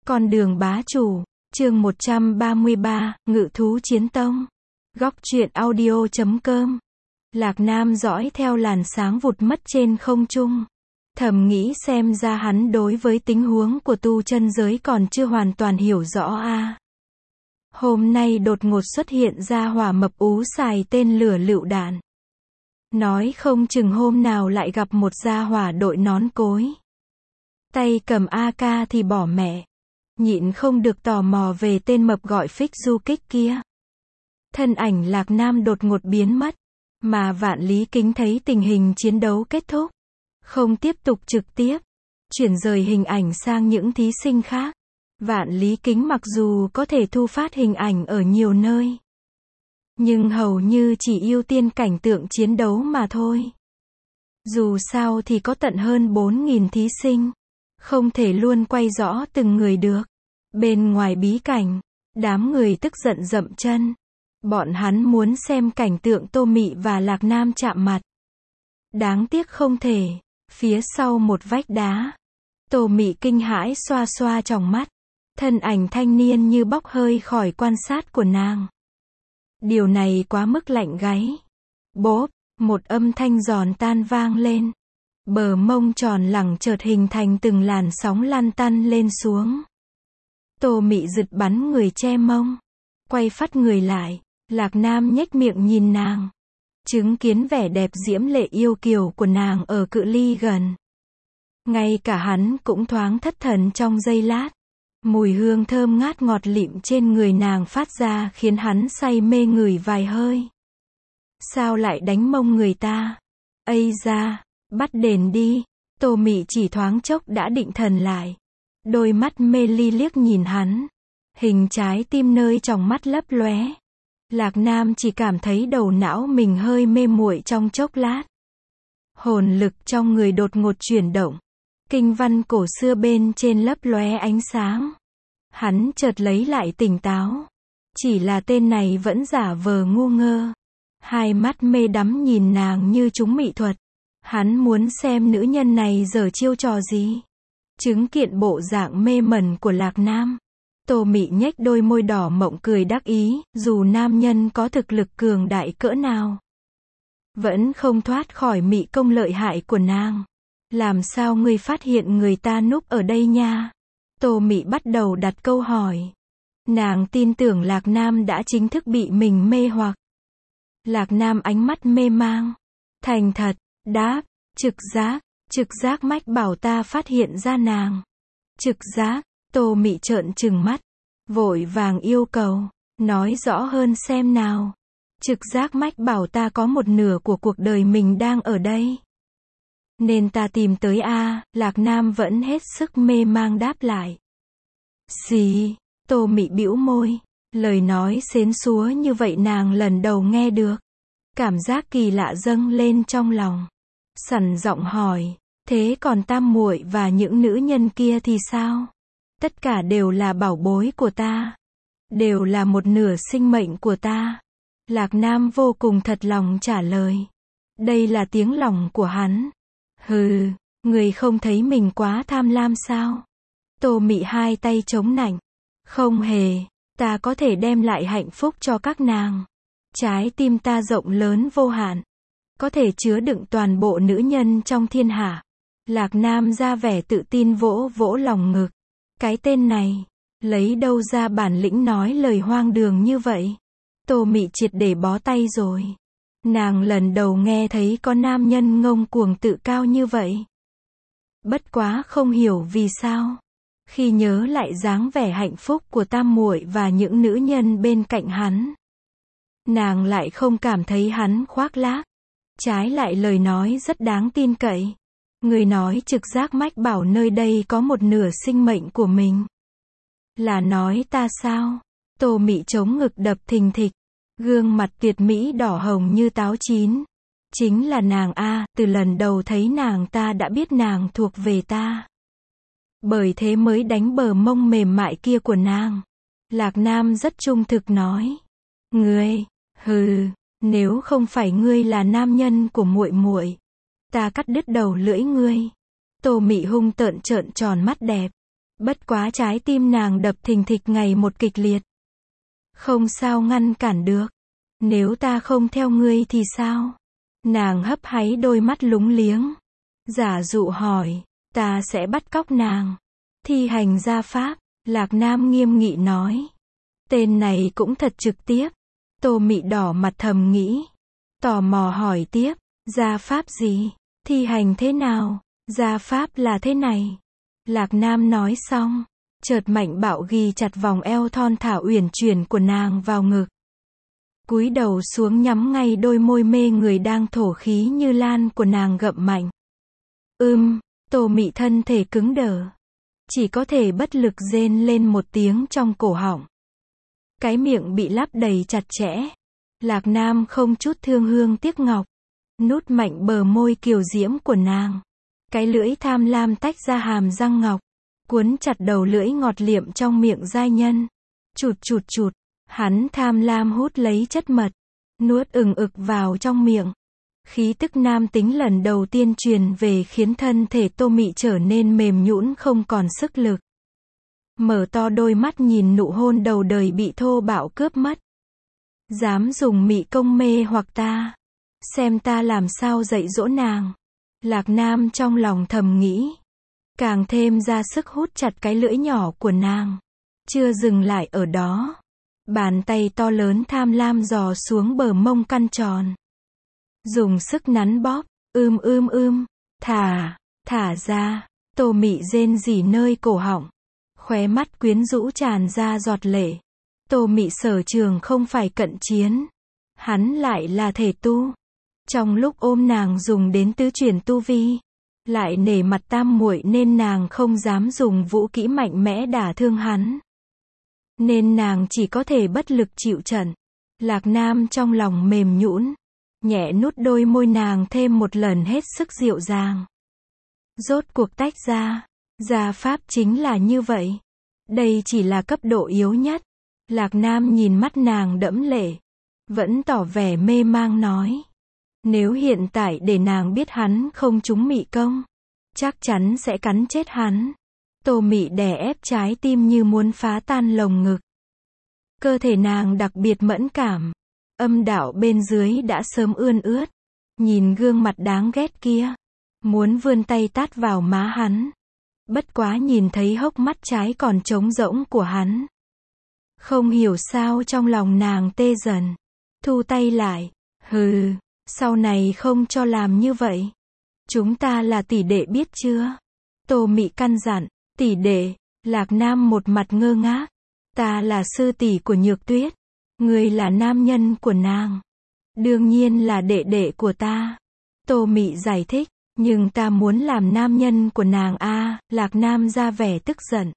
Con đường bá chủ, chương 133, Ngự thú chiến tông. Góc truyện audio.com. Lạc Nam dõi theo làn sáng vụt mất trên không trung. Thầm nghĩ xem ra hắn đối với tình huống của tu chân giới còn chưa hoàn toàn hiểu rõ a. Hôm nay đột ngột xuất hiện ra hỏa mập ú xài tên lửa lựu đạn. Nói không chừng hôm nào lại gặp một gia hỏa đội nón cối. Tay cầm AK thì bỏ mẹ. Nhịn không được tò mò về tên mập gọi phích du kích kia. Thân ảnh Lạc Nam đột ngột biến mất. Mà Vạn Lý Kính thấy tình hình chiến đấu kết thúc. Không tiếp tục trực tiếp. Chuyển rời hình ảnh sang những thí sinh khác. Vạn Lý Kính mặc dù có thể thu phát hình ảnh ở nhiều nơi. Nhưng hầu như chỉ ưu tiên cảnh tượng chiến đấu mà thôi. Dù sao thì có tận hơn 4.000 thí sinh. Không thể luôn quay rõ từng người được. Bên ngoài bí cảnh, đám người tức giận dậm chân. Bọn hắn muốn xem cảnh tượng Tô Mị và Lạc Nam chạm mặt. Đáng tiếc không thể. Phía sau một vách đá, Tô Mị kinh hãi xoa xoa tròng mắt. Thân ảnh thanh niên như bốc hơi khỏi quan sát của nàng. Điều này quá mức lạnh gáy. Bốp, một âm thanh giòn tan vang lên. Bờ mông tròn lẳng chợt hình thành từng làn sóng lăn tăn lên xuống. Tô Mị giật bắn người che mông. Quay phắt người lại. Lạc Nam nhếch miệng nhìn nàng. Chứng kiến vẻ đẹp diễm lệ yêu kiều của nàng ở cự ly gần. Ngay cả hắn cũng thoáng thất thần trong giây lát. Mùi hương thơm ngát ngọt lịm trên người nàng phát ra khiến hắn say mê ngửi vài hơi. Sao lại đánh mông người ta? Ây da, bắt đền đi. Tô Mị chỉ thoáng chốc đã định thần lại. Đôi mắt mê ly liếc nhìn hắn. Hình trái tim nơi tròng mắt lấp lóe. Lạc Nam chỉ cảm thấy đầu não mình hơi mê muội trong chốc lát. Hồn lực trong người đột ngột chuyển động. Kinh văn cổ xưa bên trên lấp lóe ánh sáng. Hắn chợt lấy lại tỉnh táo. Chỉ là tên này vẫn giả vờ ngu ngơ. Hai mắt mê đắm nhìn nàng như trúng mị thuật. Hắn muốn xem nữ nhân này giở chiêu trò gì. Chứng kiện bộ dạng mê mẩn của Lạc Nam. Tô Mị nhếch đôi môi đỏ mộng cười đắc ý, dù nam nhân có thực lực cường đại cỡ nào. Vẫn không thoát khỏi mị công lợi hại của nàng. Làm sao ngươi phát hiện người ta núp ở đây nha? Tô Mị bắt đầu đặt câu hỏi. Nàng tin tưởng Lạc Nam đã chính thức bị mình mê hoặc. Lạc Nam ánh mắt mê mang. Thành thật, đáp, trực giác mách bảo ta phát hiện ra nàng. Trực giác, Tô Mị trợn trừng mắt. Vội vàng yêu cầu, nói rõ hơn xem nào. Trực giác mách bảo ta có một nửa của cuộc đời mình đang ở đây. Nên ta tìm tới a. Lạc Nam vẫn hết sức mê mang đáp lại. Gì? Tô Mị bĩu môi. Lời nói xến xúa như vậy nàng lần đầu nghe được. Cảm giác kỳ lạ dâng lên trong lòng. Sẵn giọng hỏi, thế còn tam muội và những nữ nhân kia thì sao? Tất cả đều là bảo bối của ta. Đều là một nửa sinh mệnh của ta. Lạc Nam vô cùng thật lòng trả lời. Đây là tiếng lòng của hắn. Hừ, người không thấy mình quá tham lam sao? Tô Mị hai tay chống nạnh. Không hề, ta có thể đem lại hạnh phúc cho các nàng. Trái tim ta rộng lớn vô hạn. Có thể chứa đựng toàn bộ nữ nhân trong thiên hạ. Lạc Nam ra vẻ tự tin vỗ vỗ lòng ngực. Cái tên này, lấy đâu ra bản lĩnh nói lời hoang đường như vậy? Tô Mị triệt để bó tay rồi. Nàng lần đầu nghe thấy có nam nhân ngông cuồng tự cao như vậy. Bất quá không hiểu vì sao. Khi nhớ lại dáng vẻ hạnh phúc của tam muội và những nữ nhân bên cạnh hắn. Nàng lại không cảm thấy hắn khoác lác. Trái lại lời nói rất đáng tin cậy. Người nói trực giác mách bảo nơi đây có một nửa sinh mệnh của mình. Là nói ta sao? Tô Mị chống ngực đập thình thịch. Gương mặt tuyệt mỹ đỏ hồng như táo chín. Chính là nàng a, từ lần đầu thấy nàng ta đã biết nàng thuộc về ta. Bởi thế mới đánh bờ mông mềm mại kia của nàng. Lạc Nam rất trung thực nói. Ngươi, hừ, nếu không phải ngươi là nam nhân của muội muội, ta cắt đứt đầu lưỡi ngươi. Tô Mị hung tợn trợn tròn mắt đẹp. Bất quá trái tim nàng đập thình thịch ngày một kịch liệt. Không sao ngăn cản được. Nếu ta không theo ngươi thì sao? Nàng hấp háy đôi mắt lúng liếng. Giả dụ hỏi, ta sẽ bắt cóc nàng. Thi hành gia pháp, Lạc Nam nghiêm nghị nói. Tên này cũng thật trực tiếp. Tô Mị đỏ mặt thầm nghĩ. Tò mò hỏi tiếp, gia pháp gì? Thi hành thế nào? Gia pháp là thế này. Lạc Nam nói xong, chợt mạnh bạo ghi chặt vòng eo thon thả uyển chuyển của nàng vào ngực. Cúi đầu xuống nhắm ngay đôi môi mê người đang thổ khí như lan của nàng gặm mạnh. Tô Mị thân thể cứng đờ. Chỉ có thể bất lực rên lên một tiếng trong cổ họng. Cái miệng bị lắp đầy chặt chẽ. Lạc Nam không chút thương hương tiếc ngọc. Nút mạnh bờ môi kiều diễm của nàng. Cái lưỡi tham lam tách ra hàm răng ngọc. Cuốn chặt đầu lưỡi ngọt liệm trong miệng giai nhân. Chụt chụt chụt. Hắn tham lam hút lấy chất mật. Nuốt ực vào trong miệng. Khí tức nam tính lần đầu tiên truyền về khiến thân thể Tô Mị trở nên mềm nhũn không còn sức lực. Mở to đôi mắt nhìn nụ hôn đầu đời bị thô bạo cướp mất. Dám dùng mị công mê hoặc ta. Xem ta làm sao dạy dỗ nàng. Lạc Nam trong lòng thầm nghĩ. Càng thêm ra sức hút chặt cái lưỡi nhỏ của nàng. Chưa dừng lại ở đó. Bàn tay to lớn tham lam dò xuống bờ mông căn tròn. Dùng sức nắn bóp. Thả ra. Tô Mị rên rỉ nơi cổ họng. Khóe mắt quyến rũ tràn ra giọt lệ. Tô Mị sở trường không phải cận chiến. Hắn lại là thể tu. Trong lúc ôm nàng dùng đến tứ chuyển tu vi. Lại nể mặt tam muội nên nàng không dám dùng vũ kỹ mạnh mẽ đả thương hắn. Nên nàng chỉ có thể bất lực chịu trận. Lạc Nam trong lòng mềm nhũn. Nhẹ nút đôi môi nàng thêm một lần hết sức dịu dàng. Rốt cuộc tách ra. Gia pháp chính là như vậy. Đây chỉ là cấp độ yếu nhất. Lạc Nam nhìn mắt nàng đẫm lệ. Vẫn tỏ vẻ mê mang nói. Nếu hiện tại để nàng biết hắn không trúng mị công. Chắc chắn sẽ cắn chết hắn. Tô Mị đè ép trái tim như muốn phá tan lồng ngực. Cơ thể nàng đặc biệt mẫn cảm. Âm đạo bên dưới đã sớm ươn ướt. Nhìn gương mặt đáng ghét kia. Muốn vươn tay tát vào má hắn. Bất quá nhìn thấy hốc mắt trái còn trống rỗng của hắn. Không hiểu sao trong lòng nàng tê dần. Thu tay lại. Hừ, sau này không cho làm như vậy. Chúng ta là tỷ đệ biết chưa? Tô Mị căn dặn. Tỷ đệ. Lạc Nam một mặt ngơ ngác. Ta là sư tỷ của Nhược Tuyết. Ngươi là nam nhân của nàng. Đương nhiên là đệ đệ của ta. Tô Mị giải thích. Nhưng ta muốn làm nam nhân của nàng a. Lạc Nam ra vẻ tức giận.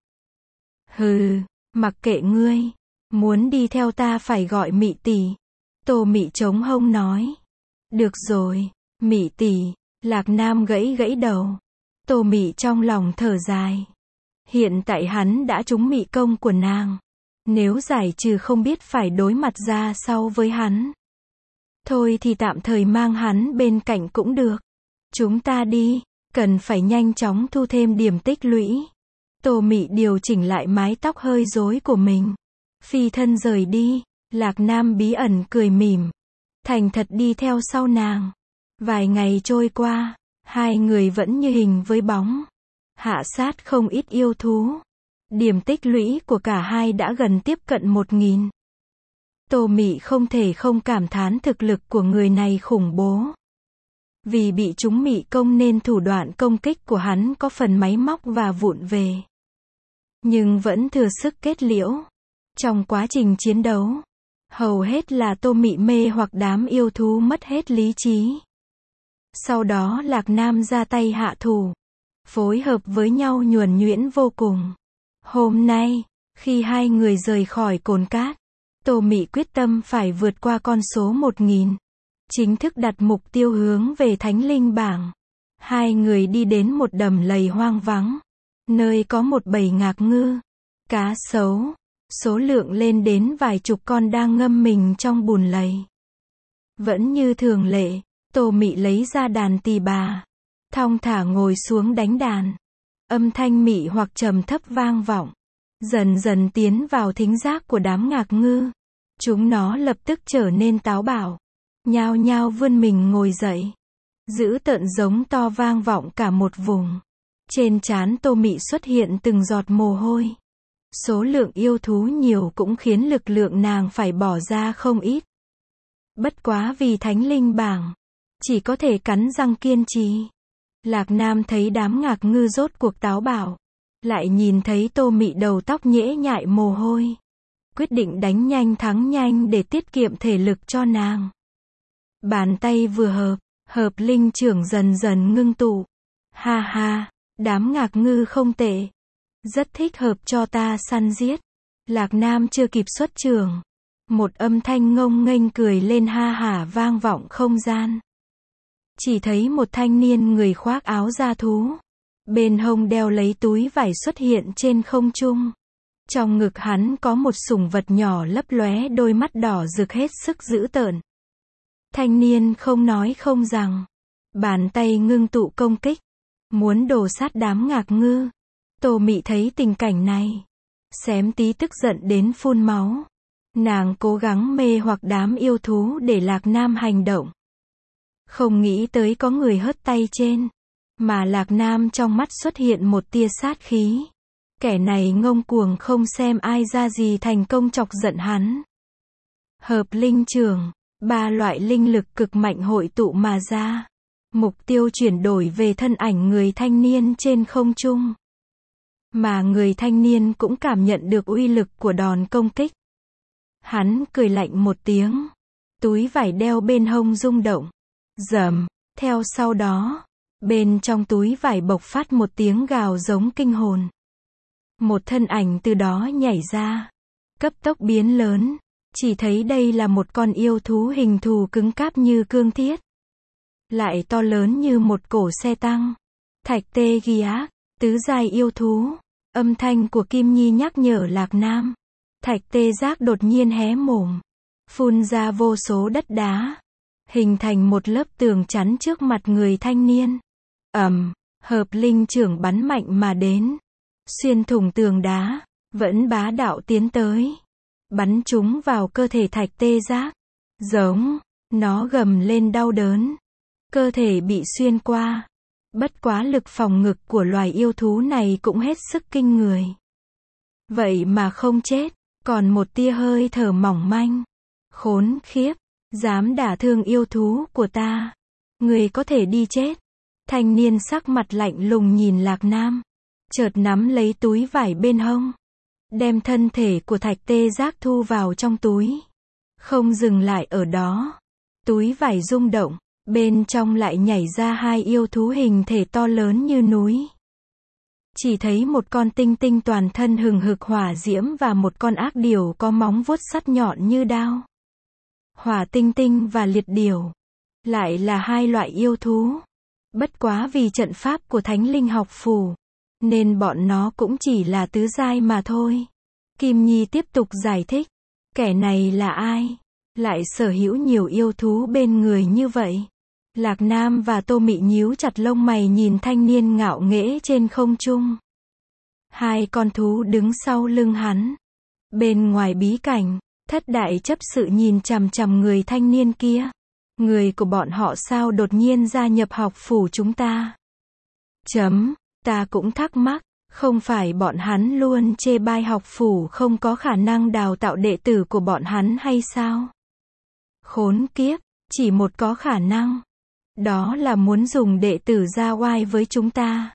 Hừ, mặc kệ ngươi. Muốn đi theo ta phải gọi Mị tỷ. Tô Mị chống hông nói. Được rồi, Mị tỷ. Lạc Nam gãy đầu. Tô Mị trong lòng thở dài. Hiện tại hắn đã trúng mị công của nàng. Nếu giải trừ không biết phải đối mặt ra sao với hắn. Thôi thì tạm thời mang hắn bên cạnh cũng được. Chúng ta đi, cần phải nhanh chóng thu thêm điểm tích lũy. Tô Mị điều chỉnh lại mái tóc hơi rối của mình. Phi thân rời đi. Lạc Nam bí ẩn cười mỉm. Thành thật đi theo sau nàng. Vài ngày trôi qua. Hai người vẫn như hình với bóng. Hạ sát không ít yêu thú. Điểm tích lũy của cả hai đã gần tiếp cận 1000. Tô Mị không thể không cảm thán thực lực của người này khủng bố. Vì bị trúng mị công nên thủ đoạn công kích của hắn có phần máy móc và vụng về. Nhưng vẫn thừa sức kết liễu. Trong quá trình chiến đấu, hầu hết là Tô Mị mê hoặc đám yêu thú mất hết lý trí. Sau đó Lạc Nam ra tay hạ thủ. Phối hợp với nhau nhuần nhuyễn vô cùng. Hôm nay, khi hai người rời khỏi Cồn Cát, Tô Mị quyết tâm phải vượt qua con số 1000. Chính thức đặt mục tiêu hướng về Thánh Linh Bảng. Hai người đi đến một đầm lầy hoang vắng. Nơi có một bầy ngạc ngư, cá sấu. Số lượng lên đến vài chục con đang ngâm mình trong bùn lầy. Vẫn như thường lệ, Tô Mị lấy ra đàn tỳ bà. Thong thả ngồi xuống đánh đàn. Âm thanh mị hoặc trầm thấp vang vọng, dần dần tiến vào thính giác của đám ngạc ngư. Chúng nó lập tức trở nên táo bạo, nhao nhao vươn mình ngồi dậy. Dữ tợn giống to vang vọng cả một vùng. Trên trán Tô Mị xuất hiện từng giọt mồ hôi. Số lượng yêu thú nhiều cũng khiến lực lượng nàng phải bỏ ra không ít. Bất quá vì thánh linh bảng, chỉ có thể cắn răng kiên trì. Lạc Nam thấy đám ngạc ngư rốt cuộc táo bạo, lại nhìn thấy Tô Mị đầu tóc nhễ nhại mồ hôi. Quyết định đánh nhanh thắng nhanh để tiết kiệm thể lực cho nàng. Bàn tay vừa hợp linh trưởng dần dần ngưng tụ. Ha ha, đám ngạc ngư không tệ. Rất thích hợp cho ta săn giết. Lạc Nam chưa kịp xuất trường. Một âm thanh ngông nghênh cười lên ha hả vang vọng không gian. Chỉ thấy một thanh niên người khoác áo da thú. Bên hông đeo lấy túi vải xuất hiện trên không trung. Trong ngực hắn có một sủng vật nhỏ lấp lóe đôi mắt đỏ rực hết sức dữ tợn. Thanh niên không nói không rằng. Bàn tay ngưng tụ công kích. Muốn đổ sát đám ngạc ngư. Tô Mị thấy tình cảnh này. Xém tí tức giận đến phun máu. Nàng cố gắng mê hoặc đám yêu thú để Lạc Nam hành động. Không nghĩ tới có người hất tay trên. Mà Lạc Nam trong mắt xuất hiện một tia sát khí. Kẻ này ngông cuồng không xem ai ra gì thành công chọc giận hắn. Hợp linh trường, 3 loại linh lực cực mạnh hội tụ mà ra. Mục tiêu chuyển đổi về thân ảnh người thanh niên trên không trung. Mà người thanh niên cũng cảm nhận được uy lực của đòn công kích. Hắn cười lạnh một tiếng. Túi vải đeo bên hông rung động. Rầm, theo sau đó, bên trong túi vải bộc phát một tiếng gào giống kinh hồn. Một thân ảnh từ đó nhảy ra. Cấp tốc biến lớn. Chỉ thấy đây là một con yêu thú hình thù cứng cáp như cương thiết. Lại to lớn như một cổ xe tăng. Thạch tê ghi ác, tứ giai yêu thú. Âm thanh của Kim Nhi nhắc nhở Lạc Nam. Thạch tê giác đột nhiên hé mồm. Phun ra vô số đất đá. Hình thành một lớp tường chắn trước mặt người thanh niên. Hợp linh trưởng bắn mạnh mà đến. Xuyên thủng tường đá. Vẫn bá đạo tiến tới. Bắn chúng vào cơ thể thạch tê giác. Giống. Nó gầm lên đau đớn. Cơ thể bị xuyên qua. Bất quá lực phòng ngực của loài yêu thú này cũng hết sức kinh người. Vậy mà không chết. Còn một tia hơi thở mỏng manh. Khốn khiếp. Dám đả thương yêu thú của ta. Người có thể đi chết. Thanh niên sắc mặt lạnh lùng nhìn Lạc Nam. Chợt nắm lấy túi vải bên hông. Đem thân thể của thạch tê giác thu vào trong túi. Không dừng lại ở đó. Túi vải rung động. Bên trong lại nhảy ra 2 yêu thú hình thể to lớn như núi. Chỉ thấy một con tinh tinh toàn thân hừng hực hỏa diễm và một con ác điểu có móng vuốt sắt nhọn như đao. Hỏa tinh tinh và liệt điểu. Lại là 2 loại yêu thú. Bất quá vì trận pháp của Thánh Linh học phủ. Nên bọn nó cũng chỉ là tứ giai mà thôi. Kim Nhi tiếp tục giải thích. Kẻ này là ai? Lại sở hữu nhiều yêu thú bên người như vậy. Lạc Nam và Tô Mị nhíu chặt lông mày nhìn thanh niên ngạo nghễ trên không trung. 2 con thú đứng sau lưng hắn. Bên ngoài bí cảnh, Thất đại chấp sự nhìn chằm chằm người thanh niên kia. Người của bọn họ sao đột nhiên gia nhập học phủ chúng ta? Ta cũng thắc mắc, không phải bọn hắn luôn chê bai học phủ không có khả năng đào tạo đệ tử của bọn hắn hay sao? Khốn kiếp, chỉ một có khả năng. Đó là muốn dùng đệ tử ra oai với chúng ta.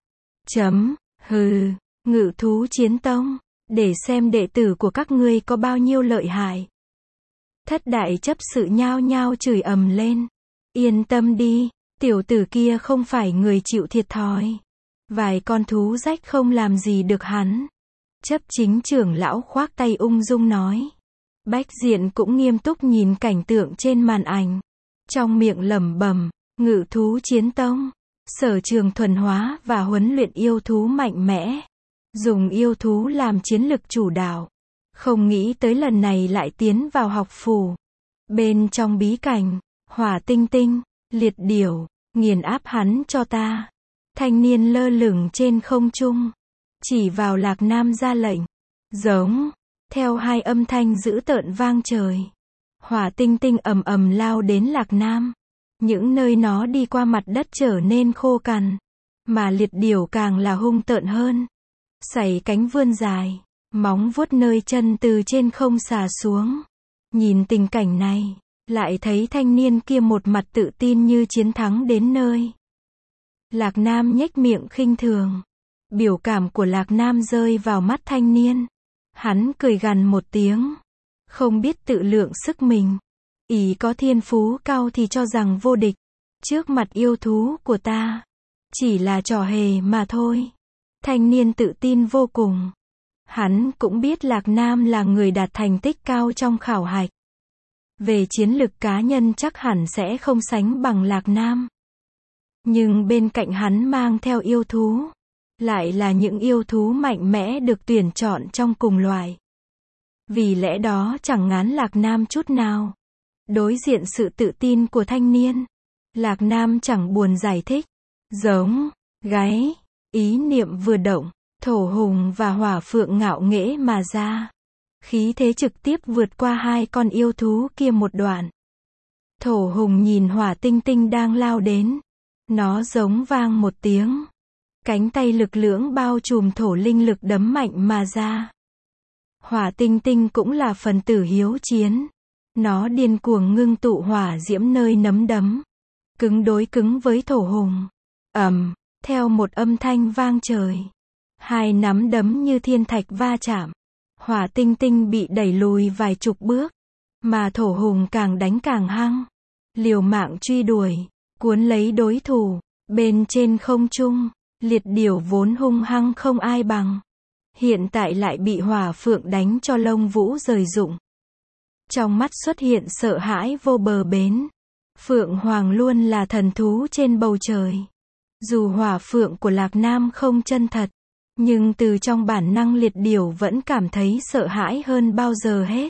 Hừ, Ngự thú chiến tông, để xem đệ tử của các ngươi có bao nhiêu lợi hại. Thất đại chấp sự nhao nhao chửi ầm lên. Yên tâm đi, tiểu tử kia không phải người chịu thiệt thòi. Vài con thú rách không làm gì được hắn. Chấp chính trưởng lão khoác tay ung dung nói. Bách Diện cũng nghiêm túc nhìn cảnh tượng trên màn ảnh. Trong miệng lẩm bẩm, Ngự thú chiến tông, sở trường thuần hóa và huấn luyện yêu thú mạnh mẽ. Dùng yêu thú làm chiến lực chủ đạo. Không nghĩ tới lần này lại tiến vào học phủ. Bên trong bí cảnh, hỏa tinh tinh, liệt điểu, nghiền áp hắn cho ta. Thanh niên lơ lửng trên không trung, chỉ vào Lạc Nam ra lệnh. Giống. Theo hai âm thanh dữ tợn vang trời, hỏa tinh tinh ầm ầm lao đến Lạc Nam. Những nơi nó đi qua mặt đất trở nên khô cằn, mà liệt điểu càng là hung tợn hơn. Sẩy cánh vươn dài, móng vuốt nơi chân từ trên không xà xuống. Nhìn tình cảnh này, lại thấy thanh niên kia một mặt tự tin như chiến thắng đến nơi. Lạc Nam nhếch miệng khinh thường. Biểu cảm của Lạc Nam rơi vào mắt thanh niên. Hắn cười gằn một tiếng. Không biết tự lượng sức mình. Ý có thiên phú cao thì cho rằng vô địch. Trước mặt yêu thú của ta, chỉ là trò hề mà thôi. Thanh niên tự tin vô cùng. Hắn cũng biết Lạc Nam là người đạt thành tích cao trong khảo hạch. Về chiến lực cá nhân chắc hẳn sẽ không sánh bằng Lạc Nam. Nhưng bên cạnh hắn mang theo yêu thú, lại là những yêu thú mạnh mẽ được tuyển chọn trong cùng loại. Vì lẽ đó chẳng ngán Lạc Nam chút nào. Đối diện sự tự tin của thanh niên, Lạc Nam chẳng buồn giải thích. Giống. Gáy. Ý niệm vừa động, thổ hùng và hỏa phượng ngạo nghễ mà ra. Khí thế trực tiếp vượt qua hai con yêu thú kia một đoạn. Thổ hùng nhìn hỏa tinh tinh đang lao đến. Nó giống vang một tiếng. Cánh tay lực lưỡng bao trùm thổ linh lực đấm mạnh mà ra. Hỏa tinh tinh cũng là phần tử hiếu chiến. Nó điên cuồng ngưng tụ hỏa diễm nơi nấm đấm. Cứng đối cứng với thổ hùng. Theo một âm thanh vang trời. Hai nắm đấm như thiên thạch va chạm. Hỏa tinh tinh bị đẩy lùi vài chục bước. Mà thổ hùng càng đánh càng hăng. Liều mạng truy đuổi. Cuốn lấy đối thủ. Bên trên không trung, liệt điểu vốn hung hăng không ai bằng. Hiện tại lại bị hỏa phượng đánh cho lông vũ rời rụng. Trong mắt xuất hiện sợ hãi vô bờ bến. Phượng Hoàng luôn là thần thú trên bầu trời. Dù hỏa phượng của Lạc Nam không chân thật, nhưng từ trong bản năng liệt điểu vẫn cảm thấy sợ hãi hơn bao giờ hết.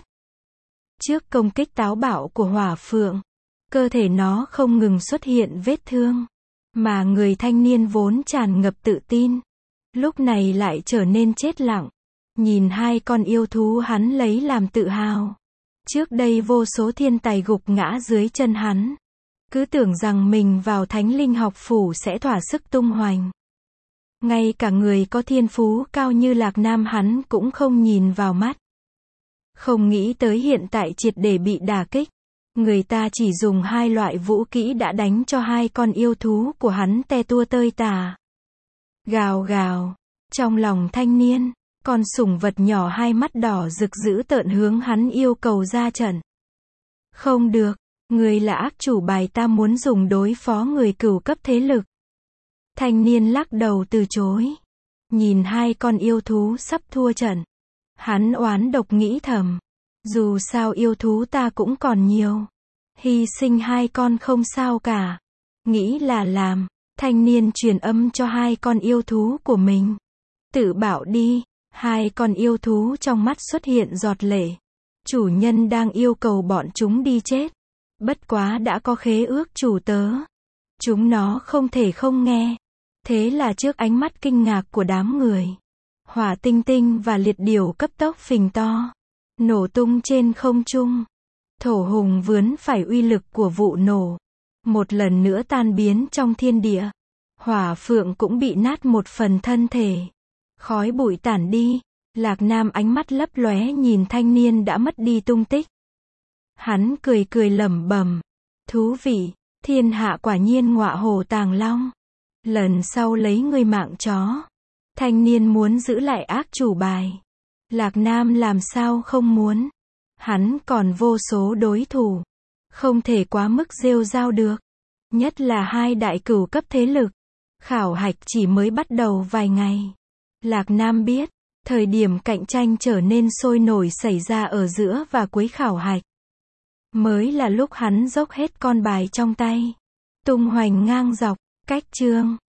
Trước công kích táo bạo của hỏa phượng, cơ thể nó không ngừng xuất hiện vết thương. Mà người thanh niên vốn tràn ngập tự tin, lúc này lại trở nên chết lặng. Nhìn hai con yêu thú hắn lấy làm tự hào. Trước đây vô số thiên tài gục ngã dưới chân hắn. Cứ tưởng rằng mình vào Thánh Linh học phủ sẽ thỏa sức tung hoành. Ngay cả người có thiên phú cao như Lạc Nam hắn cũng không nhìn vào mắt. Không nghĩ tới hiện tại triệt để bị đả kích. Người ta chỉ dùng hai loại vũ kỹ đã đánh cho hai con yêu thú của hắn te tua tơi tả. Gào gào. Trong lòng thanh niên, con sủng vật nhỏ hai mắt đỏ rực dữ tợn hướng hắn yêu cầu ra trận. Không được, người là ác chủ bài ta muốn dùng đối phó người cửu cấp thế lực. Thanh niên lắc đầu từ chối. Nhìn hai con yêu thú sắp thua trận. Hắn oán độc nghĩ thầm. Dù sao yêu thú ta cũng còn nhiều. Hy sinh hai con không sao cả. Nghĩ là làm. Thanh niên truyền âm cho hai con yêu thú của mình. Tự bảo đi. Hai con yêu thú trong mắt xuất hiện giọt lệ. Chủ nhân đang yêu cầu bọn chúng đi chết. Bất quá đã có khế ước chủ tớ. Chúng nó không thể không nghe. Thế là trước ánh mắt kinh ngạc của đám người, hỏa tinh tinh và liệt điểu cấp tốc phình to, nổ tung trên không trung. Thổ hùng vướn phải uy lực của vụ nổ, một lần nữa tan biến trong thiên địa. Hỏa phượng cũng bị nát một phần thân thể. Khói bụi tản đi. Lạc Nam ánh mắt lấp lóe nhìn thanh niên đã mất đi tung tích. Hắn cười cười lẩm bẩm. Thú vị, thiên hạ quả nhiên ngọa hổ tàng long. Lần sau lấy ngươi mạng chó. Thanh niên muốn giữ lại ác chủ bài. Lạc Nam làm sao không muốn. Hắn còn vô số đối thủ. Không thể quá mức rêu rao được. Nhất là hai đại cửu cấp thế lực. Khảo hạch chỉ mới bắt đầu vài ngày. Lạc Nam biết, thời điểm cạnh tranh trở nên sôi nổi xảy ra ở giữa và cuối khảo hạch. Mới là lúc hắn dốc hết con bài trong tay. Tung hoành ngang dọc, cách chương.